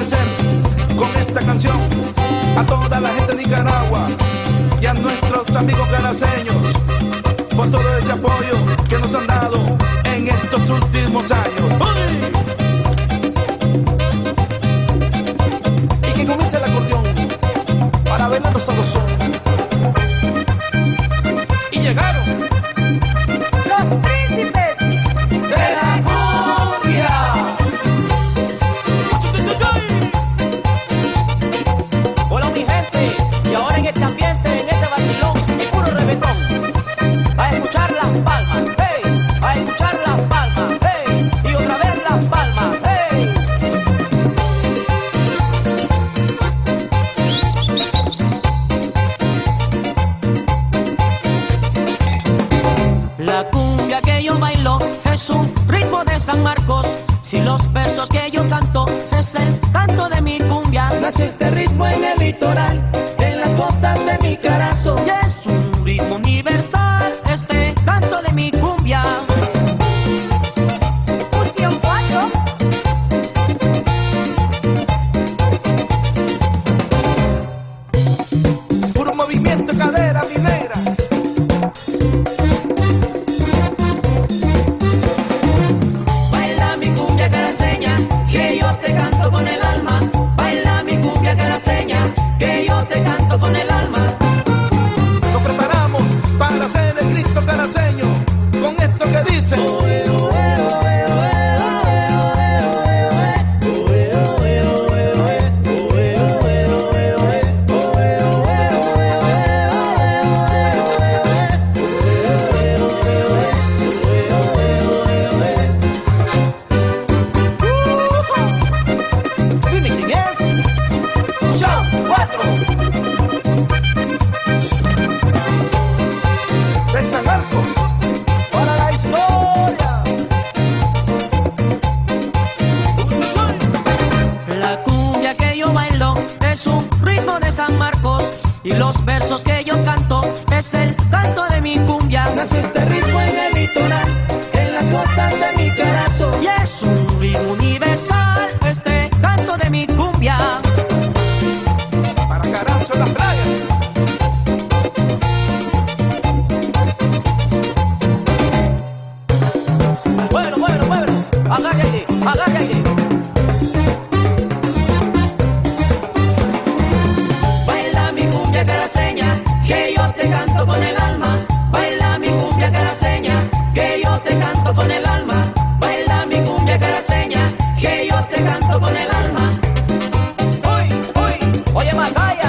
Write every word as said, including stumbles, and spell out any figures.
agradecer con esta canción a toda la gente de Nicaragua y a nuestros amigos caraceños por todo ese apoyo que nos han dado en estos últimos años. ¡Uy! Y que comience el acordeón para bailar los sabrosón. Y llegaron los príncipes de la cumbia. Hola mi gente, y ahora en este ambiente, en este vacilón, es puro reggaetón. A escuchar las palmas, hey, a escuchar las palmas, hey, y otra vez las palmas, hey. La cumbia que yo bailo es un ritmo de San Marcos, y los versos que yo canto es el canto de mi cumbia. Nació este ritmo en el litoral, en las costas de mi Carazo, Y es un ritmo universal, este canto de mi cumbia. fusión cuatro. Puro movimiento, cadera, mi negra. baila mi cumbia caraceña, que yo te canto con el alma. Baila mi cumbia caraceña, que yo te canto con el alma. Nos preparamos para hacer el grito caraceño con esto que dice. Dime quién es. Fusión cuatro. De San Marcos para la historia. La cumbia que yo bailo es un ritmo de San Marcos, y los versos que yo canto es el canto de mi cumbia. Nació este ritmo en el litoral, en las costas de mi Carazo. Y es un ritmo universal, este canto de mi cumbia. Para Carazo en las playas. Bueno, bueno, bueno, agárrate, agárrate. Baila mi cumbia caraceña, que yo te canto con el alma. Baila mi cumbia caraceña, que yo te canto con el alma. Baila mi cumbia caraceña, que yo te canto con el alma. Uy, uy, oye Masaya.